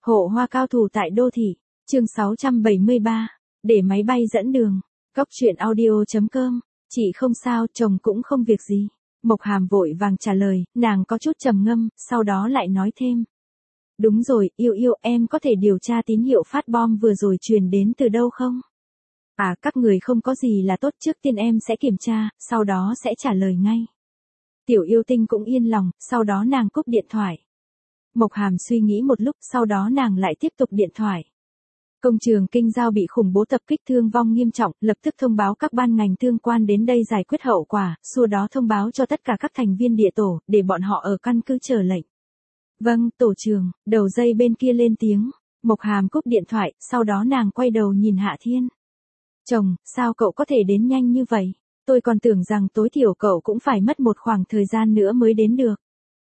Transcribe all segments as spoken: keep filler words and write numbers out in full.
Hộ hoa cao thủ tại đô thị, chương sáu trăm bảy mươi ba, để máy bay dẫn đường. Cóc truyện audio chấm com, chị không sao, chồng cũng không việc gì. Mộc Hàm vội vàng trả lời, nàng có chút trầm ngâm, sau đó lại nói thêm. Đúng rồi, yêu yêu, em có thể điều tra tín hiệu phát bom vừa rồi truyền đến từ đâu không? À, các người không có gì là tốt, trước tiên em sẽ kiểm tra, sau đó sẽ trả lời ngay. Tiểu yêu tinh cũng yên lòng, sau đó nàng cúp điện thoại. Mộc Hàm suy nghĩ một lúc, sau đó nàng lại tiếp tục điện thoại. Công trường Kinh Giao bị khủng bố tập kích, thương vong nghiêm trọng, lập tức thông báo các ban ngành tương quan đến đây giải quyết hậu quả, sau đó thông báo cho tất cả các thành viên địa tổ, để bọn họ ở căn cứ chờ lệnh. Vâng, tổ trưởng, đầu dây bên kia lên tiếng. Mộc Hàm cúp điện thoại, sau đó nàng quay đầu nhìn Hạ Thiên. Chồng, sao cậu có thể đến nhanh như vậy? Tôi còn tưởng rằng tối thiểu cậu cũng phải mất một khoảng thời gian nữa mới đến được.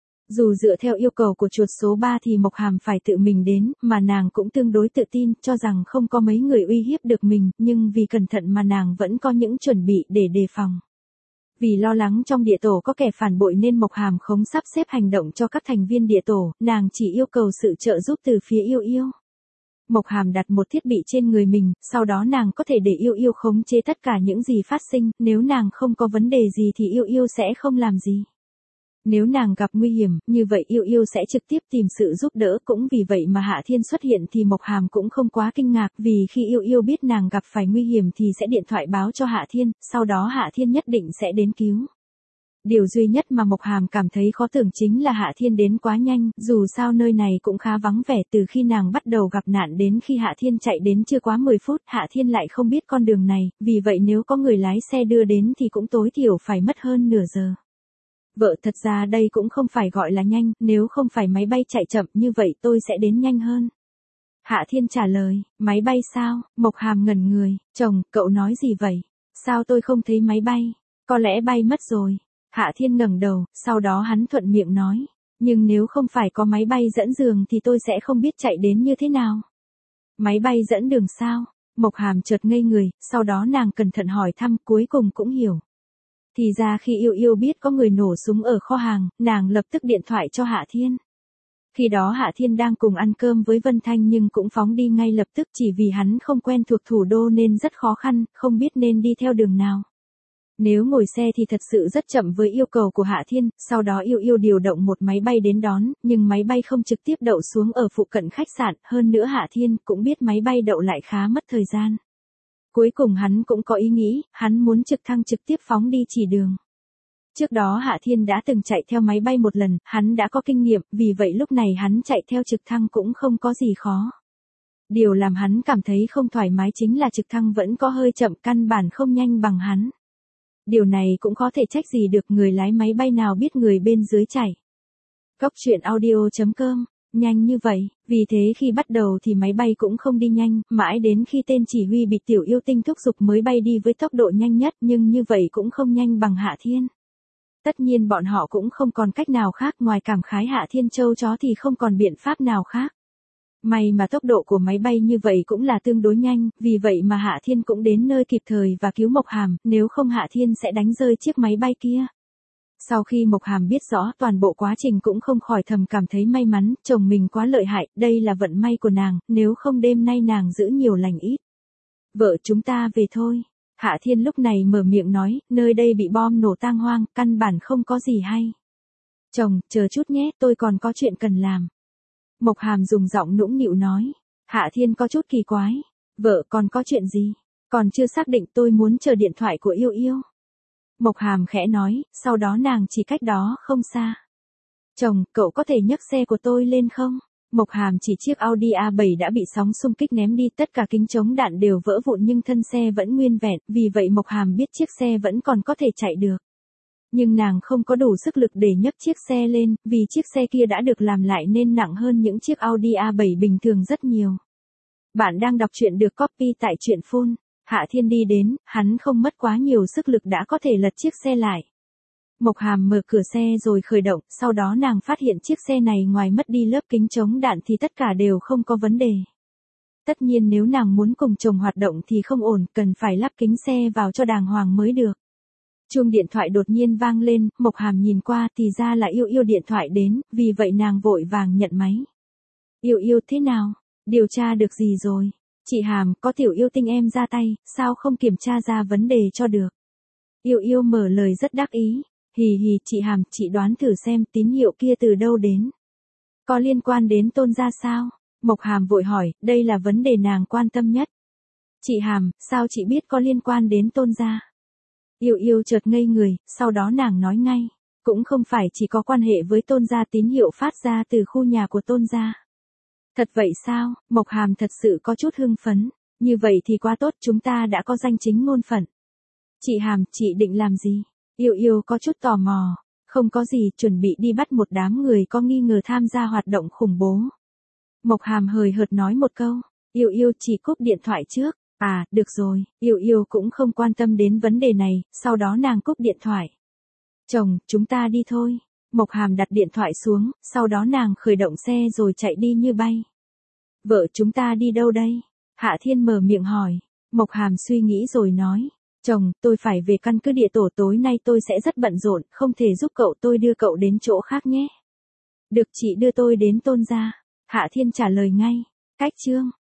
Dù dựa theo yêu cầu của chuột số ba thì Mộc Hàm phải tự mình đến, mà nàng cũng tương đối tự tin, cho rằng không có mấy người uy hiếp được mình, nhưng vì cẩn thận mà nàng vẫn có những chuẩn bị để đề phòng. Vì lo lắng trong địa tổ có kẻ phản bội nên Mộc Hàm không sắp xếp hành động cho các thành viên địa tổ, nàng chỉ yêu cầu sự trợ giúp từ phía yêu yêu. Mộc Hàm đặt một thiết bị trên người mình, sau đó nàng có thể để yêu yêu khống chế tất cả những gì phát sinh, nếu nàng không có vấn đề gì thì yêu yêu sẽ không làm gì. Nếu nàng gặp nguy hiểm, như vậy yêu yêu sẽ trực tiếp tìm sự giúp đỡ, cũng vì vậy mà Hạ Thiên xuất hiện thì Mộc Hàm cũng không quá kinh ngạc, vì khi yêu yêu biết nàng gặp phải nguy hiểm thì sẽ điện thoại báo cho Hạ Thiên, sau đó Hạ Thiên nhất định sẽ đến cứu. Điều duy nhất mà Mộc Hàm cảm thấy khó tưởng chính là Hạ Thiên đến quá nhanh, dù sao nơi này cũng khá vắng vẻ, từ khi nàng bắt đầu gặp nạn đến khi Hạ Thiên chạy đến chưa quá mười phút, Hạ Thiên lại không biết con đường này, vì vậy nếu có người lái xe đưa đến thì cũng tối thiểu phải mất hơn nửa giờ. Vợ, thật ra đây cũng không phải gọi là nhanh, nếu không phải máy bay chạy chậm như vậy tôi sẽ đến nhanh hơn. Hạ Thiên trả lời, máy bay sao? Mộc Hàm ngẩn người, chồng, cậu nói gì vậy? Sao tôi không thấy máy bay? Có lẽ bay mất rồi. Hạ Thiên ngẩng đầu, sau đó hắn thuận miệng nói, nhưng nếu không phải có máy bay dẫn đường thì tôi sẽ không biết chạy đến như thế nào. Máy bay dẫn đường sao? Mộc Hàm chợt ngây người, sau đó nàng cẩn thận hỏi thăm, cuối cùng cũng hiểu. Thì ra khi yêu yêu biết có người nổ súng ở kho hàng, nàng lập tức điện thoại cho Hạ Thiên. Khi đó Hạ Thiên đang cùng ăn cơm với Vân Thanh nhưng cũng phóng đi ngay lập tức, chỉ vì hắn không quen thuộc thủ đô nên rất khó khăn, không biết nên đi theo đường nào. Nếu ngồi xe thì thật sự rất chậm với yêu cầu của Hạ Thiên, sau đó yêu yêu điều động một máy bay đến đón, nhưng máy bay không trực tiếp đậu xuống ở phụ cận khách sạn, hơn nữa Hạ Thiên cũng biết máy bay đậu lại khá mất thời gian. Cuối cùng hắn cũng có ý nghĩ, hắn muốn trực thăng trực tiếp phóng đi chỉ đường. Trước đó Hạ Thiên đã từng chạy theo máy bay một lần, hắn đã có kinh nghiệm, vì vậy lúc này hắn chạy theo trực thăng cũng không có gì khó. Điều làm hắn cảm thấy không thoải mái chính là trực thăng vẫn có hơi chậm, căn bản không nhanh bằng hắn. Điều này cũng có thể trách gì được người lái máy bay nào biết người bên dưới chạy. Cóc truyện audio chấm com, nhanh như vậy, vì thế khi bắt đầu thì máy bay cũng không đi nhanh, mãi đến khi tên chỉ huy bị tiểu yêu tinh thúc giục mới bay đi với tốc độ nhanh nhất, nhưng như vậy cũng không nhanh bằng Hạ Thiên. Tất nhiên bọn họ cũng không còn cách nào khác, ngoài cảm khái Hạ Thiên châu chó thì không còn biện pháp nào khác. May mà tốc độ của máy bay như vậy cũng là tương đối nhanh, vì vậy mà Hạ Thiên cũng đến nơi kịp thời và cứu Mộc Hàm, nếu không Hạ Thiên sẽ đánh rơi chiếc máy bay kia. Sau khi Mộc Hàm biết rõ toàn bộ quá trình cũng không khỏi thầm cảm thấy may mắn, chồng mình quá lợi hại, đây là vận may của nàng, nếu không đêm nay nàng giữ nhiều lành ít. Vợ, chúng ta về thôi. Hạ Thiên lúc này mở miệng nói, nơi đây bị bom nổ tang hoang, căn bản không có gì hay. Chồng, chờ chút nhé, tôi còn có chuyện cần làm. Mộc Hàm dùng giọng nũng nịu nói. Hạ Thiên có chút kỳ quái. Vợ, còn có chuyện gì? Còn chưa xác định, tôi muốn chờ điện thoại của yêu yêu. Mộc Hàm khẽ nói, sau đó nàng chỉ cách đó không xa. Chồng, cậu có thể nhấc xe của tôi lên không? Mộc Hàm chỉ chiếc Audi a bảy đã bị sóng xung kích ném đi, tất cả kính chống đạn đều vỡ vụn nhưng thân xe vẫn nguyên vẹn, vì vậy Mộc Hàm biết chiếc xe vẫn còn có thể chạy được. Nhưng nàng không có đủ sức lực để nhấc chiếc xe lên, vì chiếc xe kia đã được làm lại nên nặng hơn những chiếc Audi a bảy bình thường rất nhiều. Bạn đang đọc truyện được copy tại truyện phun. Hạ Thiên đi đến, hắn không mất quá nhiều sức lực đã có thể lật chiếc xe lại. Mộc Hàm mở cửa xe rồi khởi động, sau đó nàng phát hiện chiếc xe này ngoài mất đi lớp kính chống đạn thì tất cả đều không có vấn đề. Tất nhiên nếu nàng muốn cùng chồng hoạt động thì không ổn, cần phải lắp kính xe vào cho đàng hoàng mới được. Chuông điện thoại đột nhiên vang lên, Mộc Hàm nhìn qua thì ra là yêu yêu điện thoại đến, vì vậy nàng vội vàng nhận máy. Yêu yêu thế nào? Điều tra được gì rồi? Chị Hàm, có tiểu yêu tinh em ra tay, sao không kiểm tra ra vấn đề cho được? Yêu yêu mở lời rất đắc ý. Hì hì, chị Hàm, chị đoán thử xem tín hiệu kia từ đâu đến. Có liên quan đến Tôn gia sao? Mộc Hàm vội hỏi, đây là vấn đề nàng quan tâm nhất. Chị Hàm, sao chị biết có liên quan đến Tôn gia? Yêu yêu chợt ngây người, sau đó nàng nói ngay. Cũng không phải chỉ có quan hệ với Tôn gia, tín hiệu phát ra từ khu nhà của Tôn gia. Thật vậy sao? Mộc Hàm thật sự có chút hưng phấn. Như vậy thì quá tốt, chúng ta đã có danh chính ngôn phận. Chị Hàm, chị định làm gì? Yêu yêu có chút tò mò. Không có gì, chuẩn bị đi bắt một đám người có nghi ngờ tham gia hoạt động khủng bố. Mộc Hàm hời hợt nói một câu. Yêu yêu chỉ cúp điện thoại trước. À, được rồi, yêu yêu cũng không quan tâm đến vấn đề này, sau đó nàng cúp điện thoại. Chồng, chúng ta đi thôi. Mộc Hàm đặt điện thoại xuống, sau đó nàng khởi động xe rồi chạy đi như bay. Vợ chúng ta đi đâu đây? Hạ Thiên mở miệng hỏi. Mộc Hàm suy nghĩ rồi nói. Chồng, tôi phải về căn cứ địa tổ, tối nay tôi sẽ rất bận rộn, không thể giúp cậu, tôi đưa cậu đến chỗ khác nhé. Được, chị đưa tôi đến Tôn gia. Hạ Thiên trả lời ngay. Cách chương